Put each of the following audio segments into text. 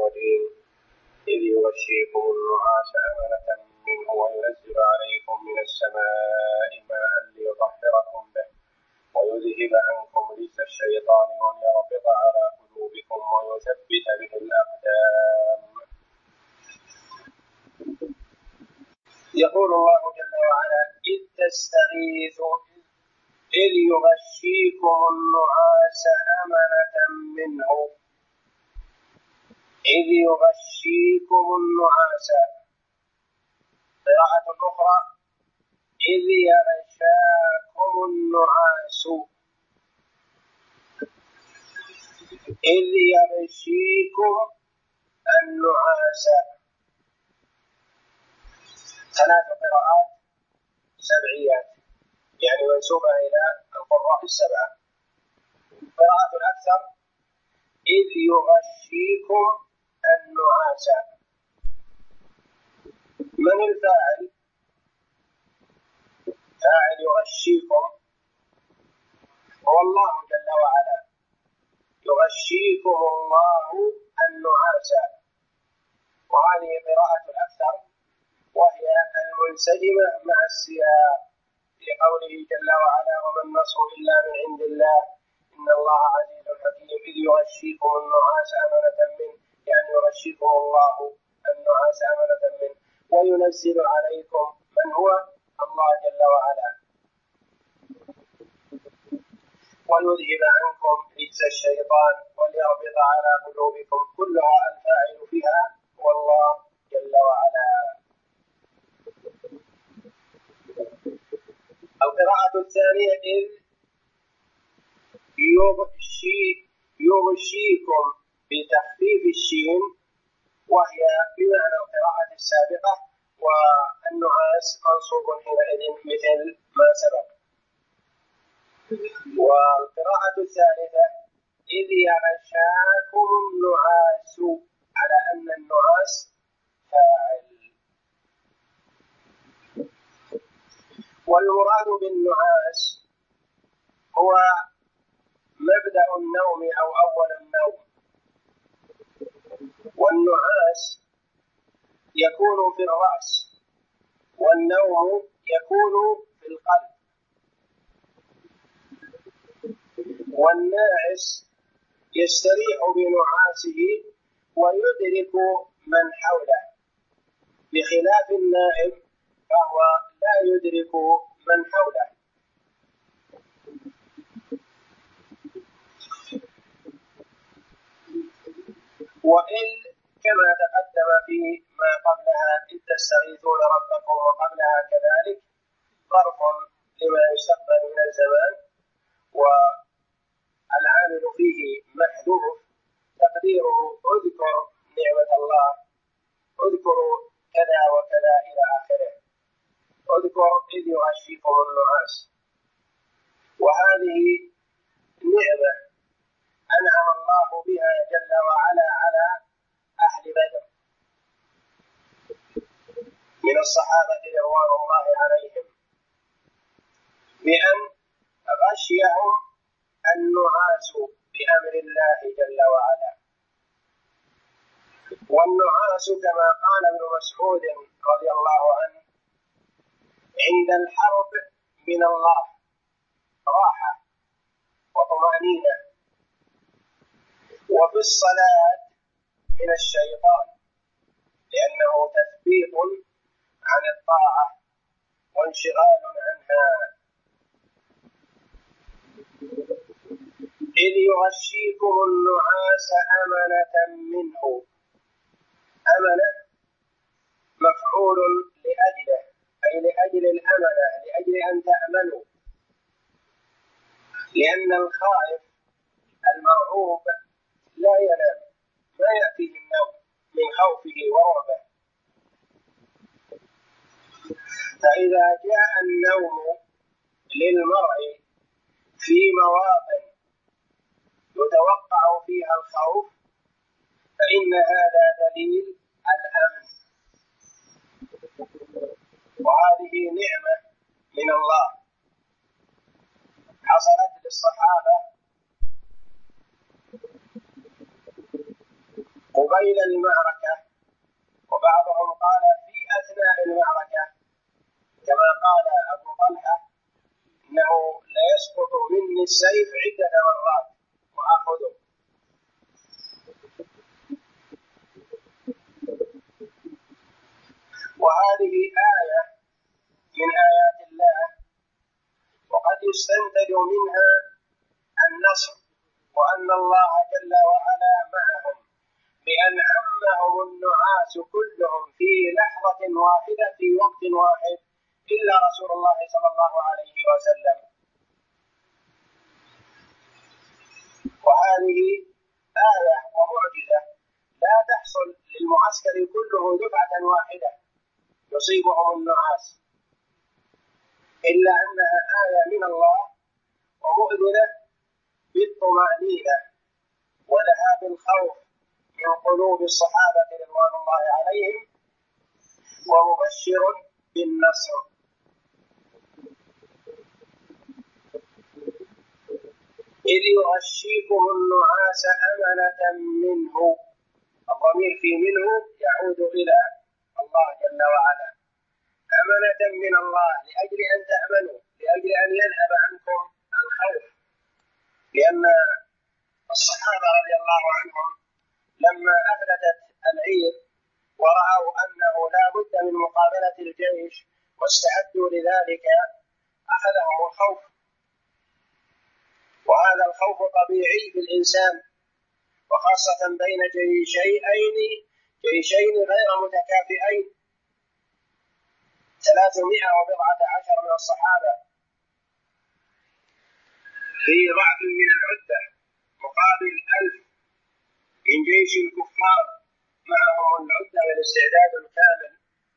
الرجيم إذ يغشيكم النعاس أمنة منه وينزل عليكم من السماء ماء ليطهركم به ويذهب عنكم رجس الشيطان وليربط على قلوبكم ويثبت به الأقدام. يقول الله جل وعلا: إذ تستغيثوا إذ يغشيكم النعاس أمنة منه. إذ يغشيكم النعاس. قراءة أخرى: إذ يغشاكم النعاس. إذ يغشيكم النعاس. ثلاث قراءات سبعيات، يعني منسوبة إلى القراء السبعة. قراءة الأكثر: إذ يغشيكم النعاس. من الفاعل؟ فاعل يغشيكم هو الله جل وعلا. يغشيكم الله النعاس. وهذه قراءة الأكثر وهي المنسجمة مع السياق لقوله جل وعلا: وما النصر إلا من عند الله إن الله عزيز حكيم. إذ يغشيكم النعاس أمنة منه، يعني يغشيكم الله النعاس أمنة منه وينزل عليكم من هو الله جل وعلا، ويذهب عنكم رجس الشيطان وليربط على قلوبكم. كلها الفاعل فيها والله جل وعلا. القراءة الثانية: إذ يغشيكم بتخفيف الشين، وهي بمعنى القراءة السابقة، والنعاس منصوب حينئذ مثل ما سبق. والقراءة الثالثة: إذ يغشاكم النعاس، على أن النعاس فاعل. والمراد بالنعاس هو مبدأ النوم أو أول النوم، والنعاس يكون في الرأس، والنوم يكون في القلب. والناعس يستريح بنعاسه ويدرك من حوله، بخلاف النائم فهو لا يدرك من حوله. وإن كما تقدم فيما قبلها إذ تستغيثون ربكم، وقبلها كذلك ظرف لما يستقبل من الزمان، والعامل فيه محذوف تقديره اذكر نعمة الله، اذكروا كذا وكذا إلى آخره. اذكر إذ يغشيكم النعاس، وهذه نعمة أنعم الله بها جل وعلا على أهل بدر من الصحابة رضوان الله عليهم، بأن غشيهم النعاس بأمر الله جل وعلا. والنعاس كما قال ابن مسعود رضي الله عنه: عند الحرب من الله راحة وطمأنينة، وفي الصلاة من الشيطان، لأنه تثبيط عن الطاعة وانشغال عنها. إذ يغشيكم النعاس أمنة منه. أمنة مفعول لأجله، أي لأجل الأمنة، لأجل أن تأمنوا، لأن الخائف المرعوب لا ينام، ما يأتيه النوم من خوفه ورعبه. فإذا جاء النوم للمرء في مواطن يتوقع فيها الخوف فإن هذا دليل الأمن، وهذه نعمة من الله حصلت للصحابة قبيل المعركة، وبعضهم قال في أثناء المعركة، كما قال أبو طلحة إنه لا يسقط مني السيف عدة مرات وآخذه. وهذه آية من آيات الله، وقد يستنتج منها النصر، وأن الله جل وعلا معهم، بأن عمهم النعاس كلهم في لحظة واحدة في وقت واحد إلا رسول الله صلى الله عليه وسلم. وهذه آية ومعجزة لا تحصل للمعسكر كله دفعة واحدة يصيبهم النعاس، إلا أنها آية من الله ومؤذنة بالطمأنينة وذهاب الخوف من قلوب الصحابة رضوان الله عليهم، ومبشر بالنصر. إذ يغشيكم النعاس أمنة منه، الضمير في منه يعود إلى الله جل وعلا، أمنة من الله لأجل أن تأمنوا، لأجل أن يذهب عنكم الخوف. لأن الصحابة رضي الله عنهم لما أفلتت العير ورأوا أنه لا بد من مقابلة الجيش واستعدوا لذلك أخذهم الخوف، وهذا الخوف طبيعي في الإنسان، وخاصة بين جيشين غير متكافئين، 310 من الصحابة في ضعف من العدة مقابل 1000 من جيش الكفار معهم العدة والاستعداد الكامل،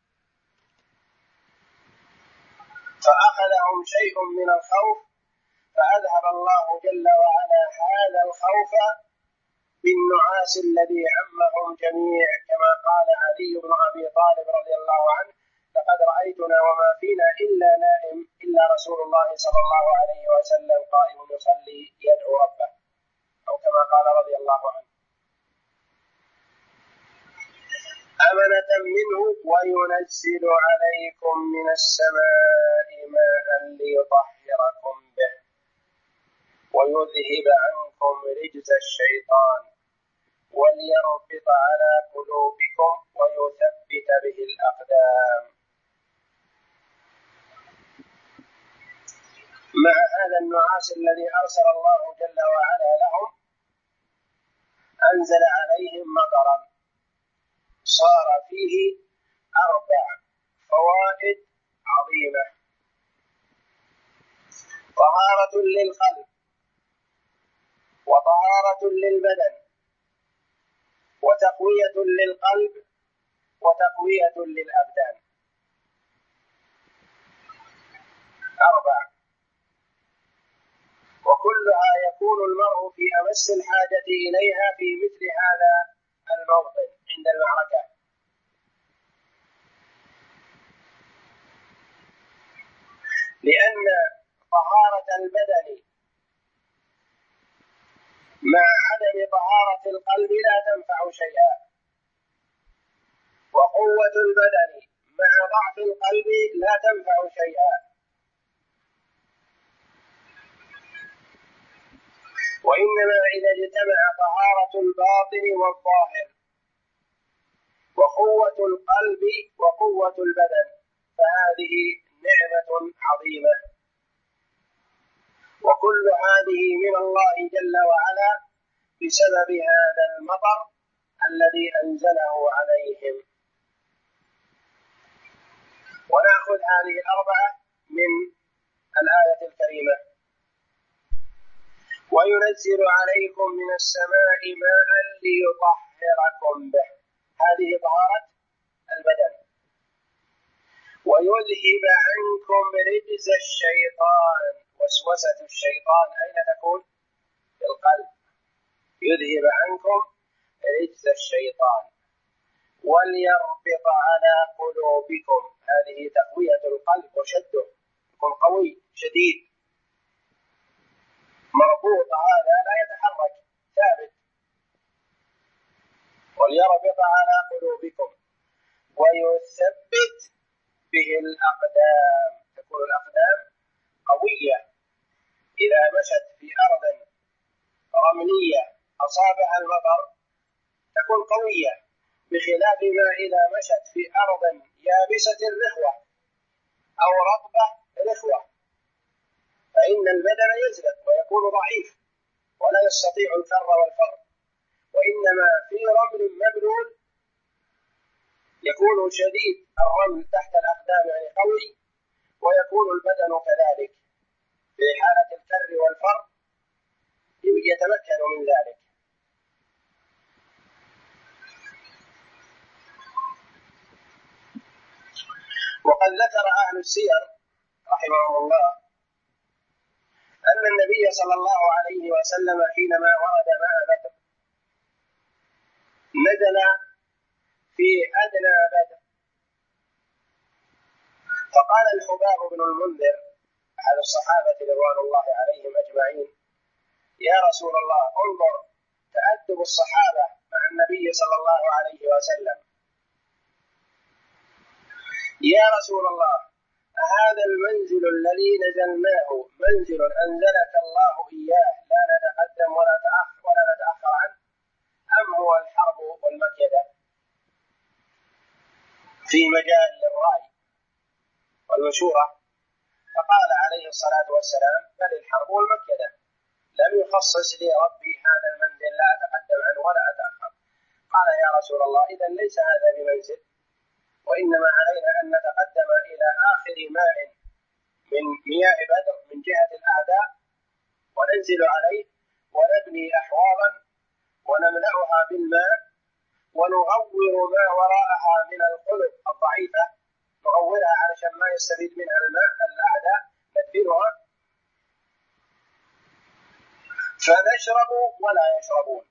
فأخذهم شيء من الخوف، فأذهب الله جل وعلا هذا الخوف بالنعاس الذي عمهم جميع، كما قال علي بن أبي طالب رضي الله عنه: لقد رأيتنا وما فينا إلا نائم إلا رسول الله صلى الله عليه وسلم قائم يصلي يدعو ربه، أو كما قال رضي الله عنه. أمنة منه وينزل عليكم من السماء ماء ليطهركم به ويذهب عنكم رجز الشيطان وليربط على قلوبكم ويثبت به الأقدام. مع هذا النعاس الذي أرسل الله جل وعلا لهم، أنزل عليهم مطرا صار فيه 4 فوائد عظيمة: طهارة للقلب، وطهارة للبدن، وتقوية للقلب، وتقوية للأبدان. 4، وكلها يكون المرء في أمس الحاجة إليها في مثل هذا الموطن عند المعركة. لأن طهارة البدن مع عدم طهارة القلب لا تنفع شيئا، وقوة البدن مع ضعف القلب لا تنفع شيئا. وإنما إذا اجتمع طهارة الباطن والظاهر وقوة القلب وقوة البدن فهذه نعمة عظيمة، وكل هذه من الله جل وعلا بسبب هذا المطر الذي أنزله عليهم. ونأخذ هذه 4 من الآية الكريمة: وينزل عليكم من السماء ماء ليطهركم به، هذه طهارة البدن. ويذهب عنكم رجز الشيطان، وسوسة الشيطان أين تكون؟ في القلب. يذهب عنكم رجز الشيطان وليربط على قلوبكم، هذه تقوية القلب وشده، يكون قوي شديد مربوط، هذا لا يتحرك ثابت. وليربط مشت في أرض رملية أصابها المطر تكون قوية، بخلاف ما إذا مشت في أرض يابسة رخوة أو رطبة رخوة، فإن البدن يزلق ويكون ضعيف ولا يستطيع الكر والفر. وإنما في رمل مبلول يكون شديد الرمل تحت الأقدام يعني قوي، ويكون البدن كذلك في حالة الكر والفر يتمكن من ذلك. وقد ذكر أهل السير رحمهم الله أن النبي صلى الله عليه وسلم حينما ورد ماء بدر نزل في أدنى بدر، فقال الحباب بن المنذر أحد الصحابة رضوان الله عليهم أجمعين: يا رسول الله، انظر تأدب الصحابة مع النبي صلى الله عليه وسلم. يا رسول الله، هذا المنزل الذي نزلناه منزل أنزلك الله إياه لا نتقدم ولا نتأخر عنه، أم هو الحرب والمكيدة في مجال الرأي والمشورة؟ فقال عليه الصلاة والسلام: بل الحرب والمكيدة، لم يخصص لي ربي هذا المنزل لا أتقدم عنه ولا أتأخر. قال: يا رسول الله، إذن ليس هذا بمنزل، وإنما علينا أن نتقدم إلى آخر ماء من مياه بدر من جهة الأعداء وننزل عليه ونبني أحواضا ونملأها بالماء ونغور ما وراءها من القلب الضعيفة، نغورها علشان ما يستفيد منها الماء الأعداء، ندفنها فنشرب ولا يشربون.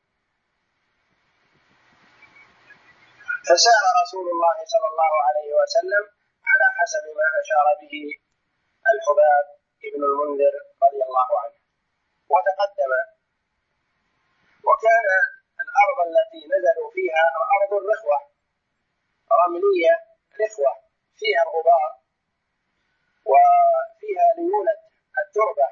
فسار رسول الله صلى الله عليه وسلم على حسب ما أشار به الحباب ابن المنذر رضي الله عنه وتقدم. وكان الأرض التي نزلوا فيها أرض الرخوة رملية رخوة فيها الغبار وفيها ليونة التربة،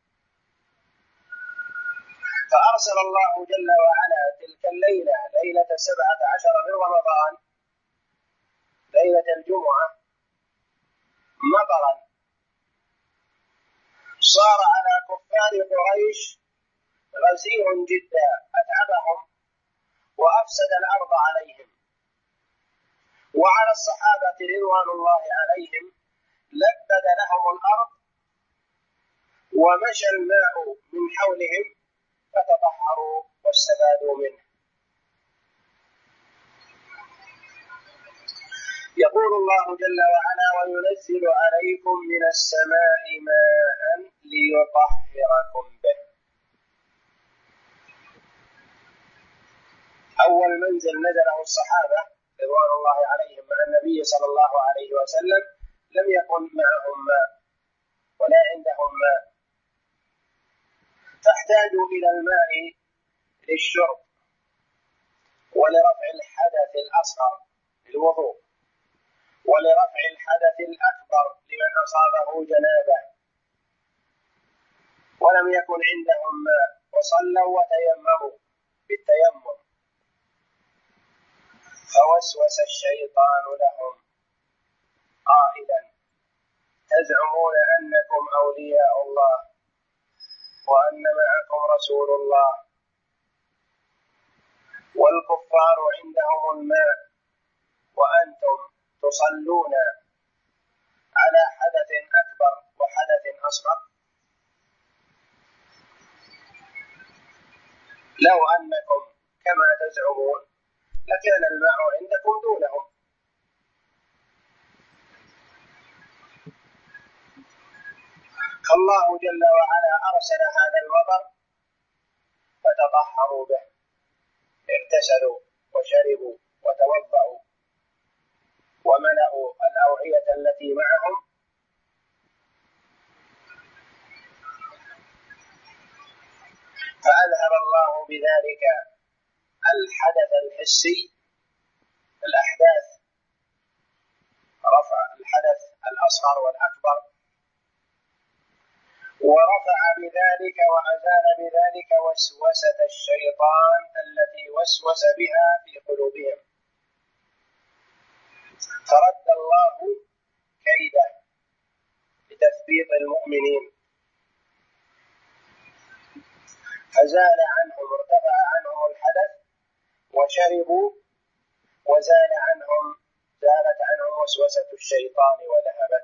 فأرسل الله جل وعلا تلك الليلة ليلة 17 من رمضان ليلة الجمعة مطرا صار على كفار قريش غزير جدا أتعبهم وأفسد الأرض عليهم، وعلى الصحابة رضوان الله عليهم لبد لهم الأرض ومشى الماء من حولهم فتطهروا واستفادوا منه. يقول الله جل وعلا: وينزل عليكم من السماء ماء ليطهركم به. أول منزل نزله الصحابة رضوان الله عليهم مع النبي صلى الله عليه وسلم لم يكن معهم ماء ولا عندهم ماء، فاحتاجوا إلى الماء للشرب ولرفع الحدث الأصغر للوضوء ولرفع الحدث الأكبر لمن أصابه جنابه، ولم يكن عندهم ماء وصلوا وتيمموا بالتيمم، فوسوس الشيطان لهم قائلا: تزعمون أنكم أولياء الله وأن معكم رسول الله والكفار عندهم الماء وأنتم تصلون على حدث أكبر وحدث أصغر. لو أنكم كما تزعمون لكان الماء عندكم دونهم. فالله جل وعلا أرسل هذا المطر فتطهروا به، اغتسلوا وشربوا وتوضأوا وملأوا الأوعية التي معهم، فأذهب الله بذلك الحدث الحسي، الأحداث، رفع الحدث الأصغر والأكبر، ورفع بذلك وأزال بذلك وسوسة الشيطان التي وسوس بها في قلوبهم، فرد الله كيده بتثبيط المؤمنين، فزال عنهم، ارتفع عنهم الحدث وشربوا، زالت عنهم وسوسة الشيطان وذهبت.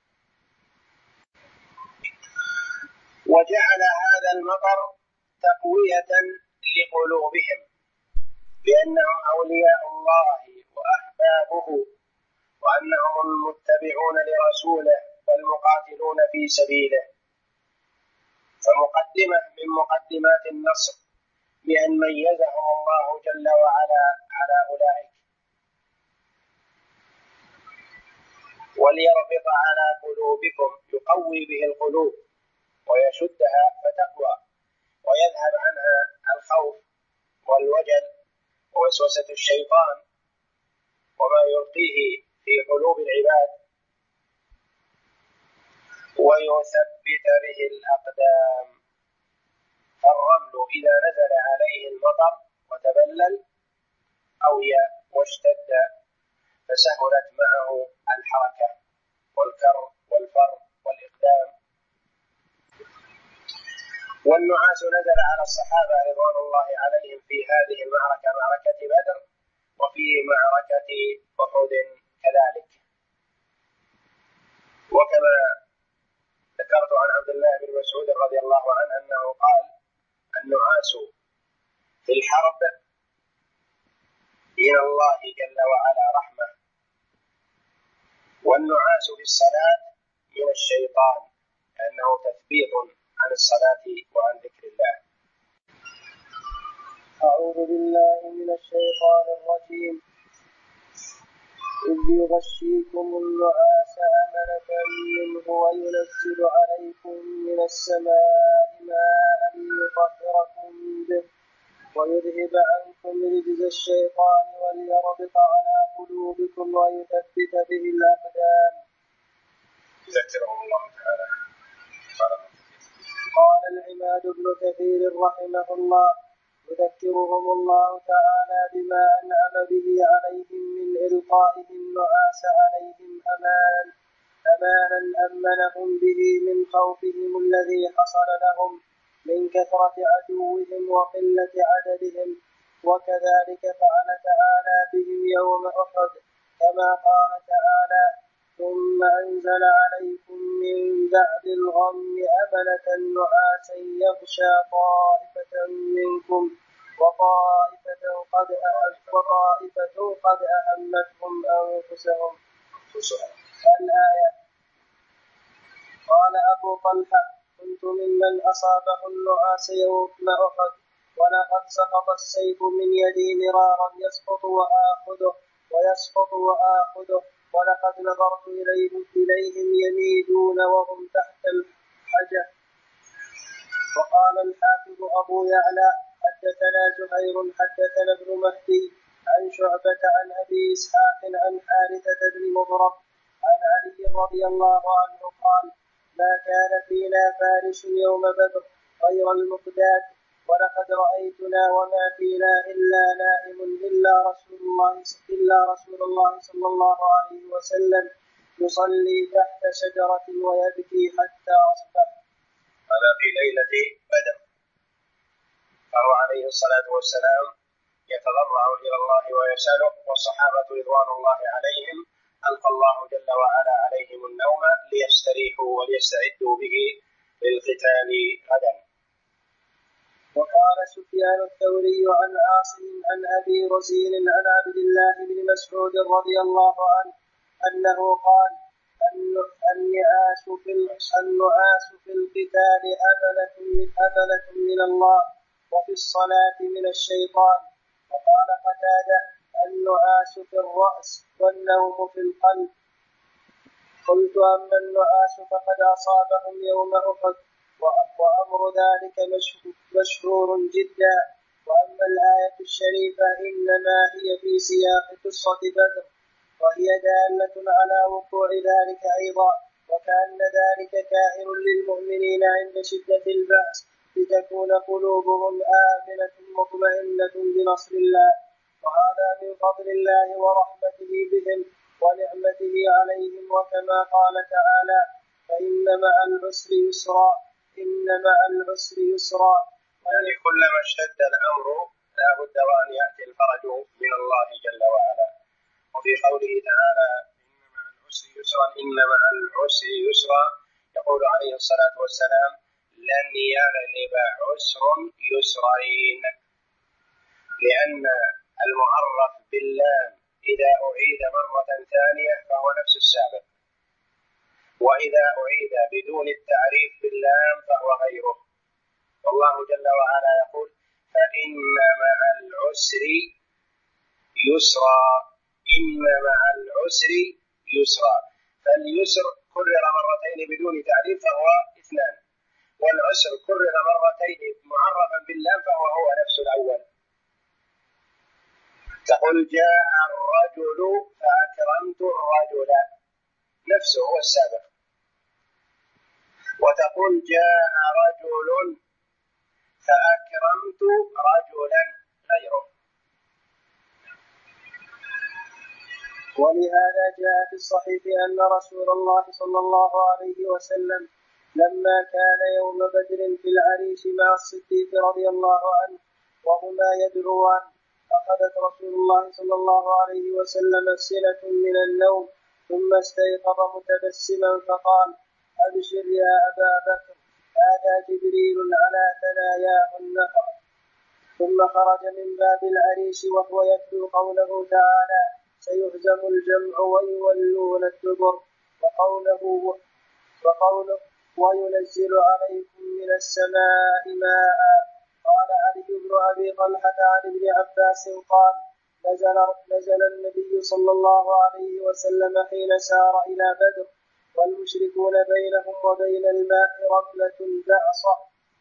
وجعل هذا المطر تقوية لقلوبهم بأنهم أولياء الله وأحبابه، وأنهم المتبعون لرسوله والمقاتلون في سبيله. فمقدمة من مقدمات النصر بأن ميزهم الله جل وعلا على أولئك، وليربط على قلوبكم، يقوي به القلوب ويشدها فتقوى ويذهب عنها الخوف والوجل ووسوسة الشيطان وما يلقيه في قلوب العباد، ويثبت به الأقدام. فالرمل إذا نزل عليه المطر وتبلل أوي واشتد، فسهلت معه الحركة والكر والفر والإقدام. والنعاس نزل على الصحابة رضوان الله عليهم في هذه المعركة، معركة بدر، وفي معركة أحد كذلك. وكما ذكرت عن عبد الله بن مسعود رضي الله عنه أنه قال: النعاس في الحرب من الله جل وعلا رحمة، والنعاس في الصلاة من الشيطان، لأنه تثبيط عن الصلاة وعن ذكر الله. أعوذ بالله من الشيطان الرجيم. إذ يغشيكم النعاس أمنة منه وينزل عليكم من السماء ماء ليطهركم به ويذهب عنكم رجز الشيطان وليربط على قلوبكم ويثبت به الأقدام. يذكرهم الله تعالى. قال العماد بن كثير رحمه الله: يذكرهم الله تعالى بما أنعم به عليهم من إلقائه النعاس عليهم أمانا أمنهم به من خوفهم الذي حصل لهم من كثرة عدوهم وقلة عددهم. وكذلك فعل تعالى بهم يوم أحد، كما قال تعالى: ثم أنزل عليكم من بعد الغم أمنة نعاسا يغشى طائفة منكم وطائفة قد أهمتهم أنفسهم. الآية. قال أبو طلحة: كنت ممن أصابه النعاس يوم أحد، ولقد سقط السيف من يدي مرارا يسقط وآخذه، ولقد نظرت إليهم يميدون وهم تحت الحجة. وقال الحافظ أبو يعلى: حدثنا زهير حدثنا ابن مهدي عن شعبة عن أبي إسحاق عن حارثة بن مضرب عن علي رضي الله عنه قال: ما كان فينا فارس يوم بدر غير المقداد، ولقد رأيتنا وما فينا إلا نائم إلا رسول الله صلى الله عليه وسلم يصلي تحت شجرة ويبكي حتى أصبح. هذا في ليلة بدر، فهو عليه الصلاة والسلام يتضرع إلى الله ويسأله، والصحابة رضوان الله عليهم ألقى الله جل وعلا عليهم النوم ليستريحوا وليستعدوا به للقتال غدا. وقال سفيان الثوري عن عاصم عن أبي رزين عن عبد الله بن مسعود رضي الله عنه أنه قال: النعاس في القتال أمنة من الله، وفي الصلاة من الشيطان. وقال قتادة: النعاس في الرأس والنوم في القلب. قلت: أما النعاس فقد أصابهم يوم أحد، وأمر ذلك مشهور جدا. وأما الآية الشريفة إنما هي في سياق قصة بدر، وهي دالة على وقوع ذلك أيضا، وكأن ذلك كائن للمؤمنين عند شدة البأس لتكون قلوبهم آمنة مطمئنة بنصر الله، وهذا من فضل الله ورحمته بهم ونعمته عليهم. وكما قال تعالى: فإن مع العسر يسرا، إن مع العسر يسرا. يعني كلما اشتد الأمر لا بد وأن يأتي الفرج من الله جل وعلا. وفي قوله تعالى: إن مع العسر يسرا، إن مع العسر يسرا، يقول عليه الصلاة والسلام: لن يغلب عسر يسرين، لأن المعرف باللام إذا أعيد مرة ثانية فهو نفس السابق، وإذا أعيد بدون التعريف باللام فهو غيره. والله جل وعلا يقول: فإن مع العسر يسرا، إن مع العسر يسرا. فاليسر كرر مرتين بدون تعريف فهو اثنان، والعسر كرر مرتين معرفا باللام فهو نفس الأول. تقول: جاء الرجل فأكرمت الرجل، نفسه هو السابق. وتقول: جاء رجل فأكرمت رجلا، غيره. ولهذا جاء في الصحيح أن رسول الله صلى الله عليه وسلم لما كان يوم بدر في العريش مع الصديق رضي الله عنه وهما يدعوان، أخذت رسول الله صلى الله عليه وسلم سنة من النوم، ثم استيقظ متبسما فقال: أبشر يا أبا بكر، هذا جبريل على ثناياه النفر. ثم خرج من باب العريش وهو يتلو قوله تعالى: سيهزم الجمع ويولون الدبر، وقوله وينزل عليكم من السماء ماء. قال علي بن أبي طلحة عن ابن عباس قال: نزل النبي صلى الله عليه وسلم حين سار إلى بدر والمشركون بينهم وبين الماء رملة بعصا،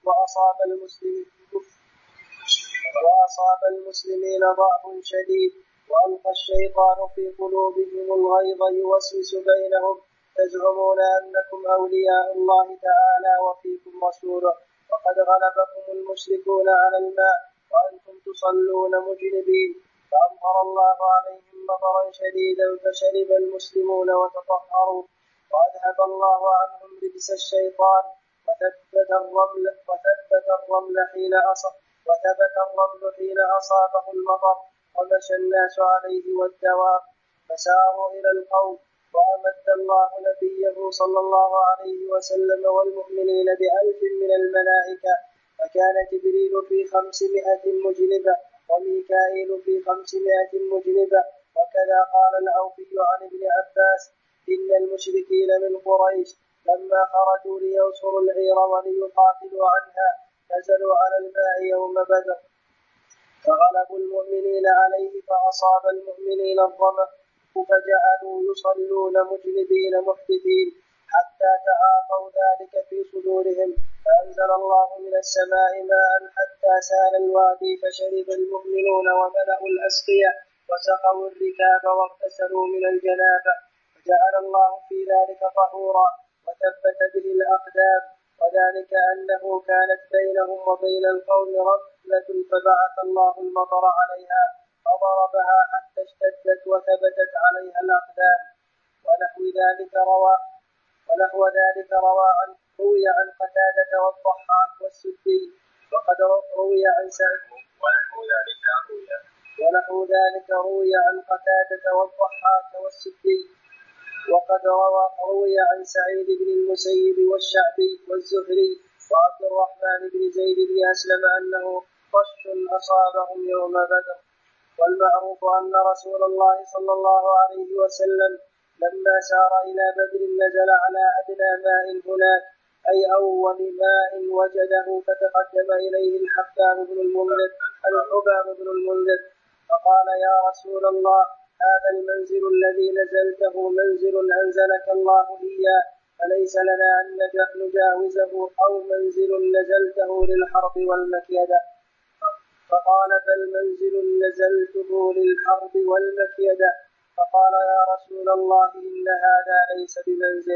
وأصاب المسلمين ضعف شديد، وألقى الشيطان في قلوبهم الغيظ يوسوس بينهم: تزعمون أنكم أولياء الله تعالى وفيكم رسوله، وقد غلبكم المشركون على الماء وأنتم تصلون مجنبين. فأمطر الله عليهم مطرا شديدا فشرب المسلمون وتطهروا، وأذهب الله عنهم رجس الشيطان، وثبت الرمل حين أصابه المطر، ومشى الناس عليه والدواب، فساروا إلى القوم. وأمد الله نبيه صلى الله عليه وسلم والمؤمنين ب1000 من الملائكة، فكان جبريل في 500 مجنبة، وميكائيل في 500 مجنبة. وكذا قال الأوفي عن ابن عباس: إن المشركين من قريش لما خرجوا لينصروا العير وليقاتلوا عنها نزلوا على الماء يوم بدر، فغلبوا المؤمنين عليه، فأصاب المؤمنين الظمأ، فجعلوا يصلون مجنبين محدثين حتى تعاطوا ذلك في صدورهم، فأنزل الله من السماء ماء حتى سال الوادي، فشرب المؤمنون وملأوا الأسقية وسقوا الركاب واغتسلوا من الجنابة، فجعل الله في ذلك طهورا وثبت به الأقدام. وذلك أنه كانت بينهم وبين القوم رملة، فبعث الله المطر عليها فضربها حتى اشتدت وثبتت عليها الأقدام. ونحو ذلك روي عن قتادة والضحاك والسدي، وقد روي عن سعيد روي عن قتادة والضحاك والسدي، وقد روي عن سعيد بن المسيب والشعبي والزهري وعبد الرحمن بن زيد بن أسلم أنه قش أصابهم يوم بدر. والمعروف أن رسول الله صلى الله عليه وسلم لما سار إلى بدر نزل على أدنى ماء هناك، أي أول ماء وجده، فتقدم إليه الحباب بن المنذر فقال: يا رسول الله، هذا المنزل الذي نزلته منزل أنزلك الله إياه، فليس لنا أن نجاوزه، أو منزل نزلته للحرب والمكيدة. فقال: بل منزل نزلته للحرب والمكيدة. فقال: يا رسول الله، إن هذا ليس بمنزل،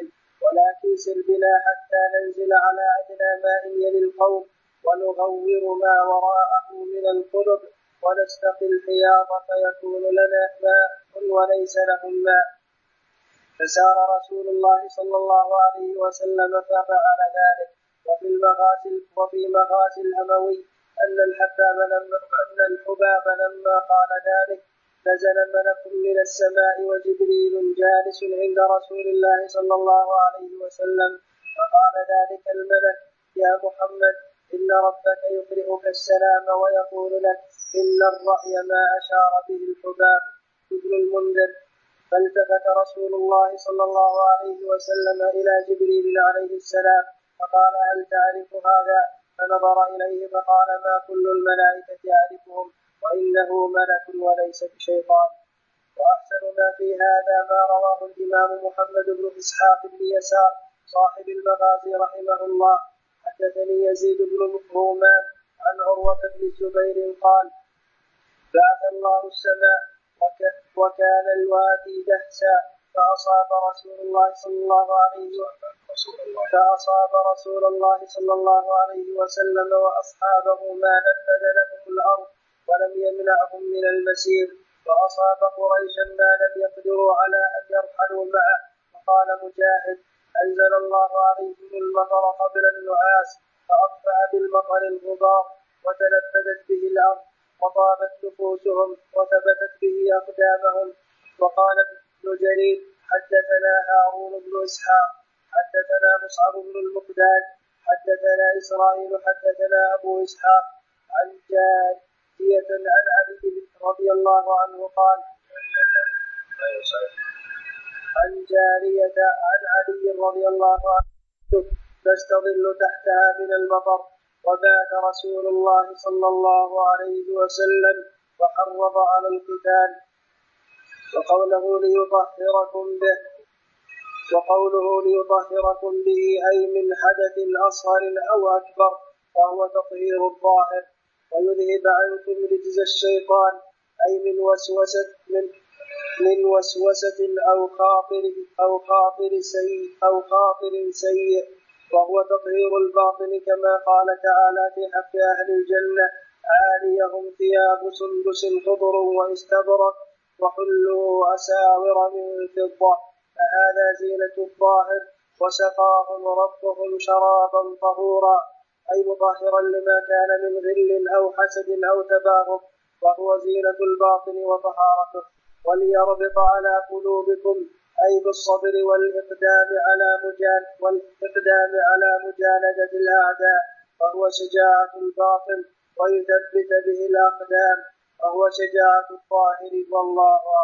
ولكن سر بنا حتى ننزل على أدنى ماء يلي القوم ونغور ما وراءه من القلب ونستقي الحياض فيكون لنا ماء وليس لهم ماء. فسار رسول الله صلى الله عليه وسلم ففعل ذلك. وفي مغازي الأموي أن الحباب لما قال ذلك نزل ملك من السماء وجبريل جالس عند رسول الله صلى الله عليه وسلم فقال ذلك الملك: يا محمد إن ربك يقرئك السلام ويقول لك إن الرأي ما أشار به الحباب. ابن المنذر. فالتفت رسول الله صلى الله عليه وسلم إلى جبريل عليه السلام فقال: هل تعرف هذا؟ فنظر إليه فقال: ما كل الملائكة يعرفهم وإنه ملك وليس بشيطان. وأحسن ما في هذا ما رواه الإمام محمد بن إسحاق بن يسار صاحب المغازي رحمه الله: حدثني يزيد بن رومان عن عروة بن الزبير قال: بعث الله السماء وكان الوادي دهسا فأصاب رسول الله صلى الله عليه وسلم وأصحابه ما نفذ لهم الأرض ولم يمنعهم من المسير، وأصاب قريشا ما لم يقدروا على أن يرحلوا معه. وقال مجاهد: أنزل الله عليهم المطر قبل النعاس فأطفأ بالمطر الغبار وتلبدت به الأرض وطابت نفوسهم وثبتت به أقدامهم. وقال ابن جرير: حدثنا هارون بن إسحاق حدثنا مصعب بن المقداد حدثنا إسرائيل حدثنا أبو إسحاق عن جارية عن علي رضي الله عنه قال: نستظل تحتها من المطر. وبات رسول الله صلى الله عليه وسلم وحرض على القتال. وقوله ليطهركم به أي من حدث أصغر أو أكبر وهو تطهير الظاهر، ويذهب عنكم رجز الشيطان أي من وسوسة أو خاطر سيء، وهو تطهير الباطن كما قال تعالى في حق أهل الجنة: عاليهم ثياب سندس خضر واستبرق وحلوا أساور من فضة. فهذا زينة الظاهر. وسقاهم ربهم شرابا طهورا أي مطهرا لما كان من غل أو حسد أو تباغض، وهو زينة الباطن وطهارته. وليربط على قلوبكم أي بالصبر والإقدام على مجالدة الأعداء، وهو شجاعة الباطن، ويثبت به الأقدام، وهو شجاعة الظاهر. والله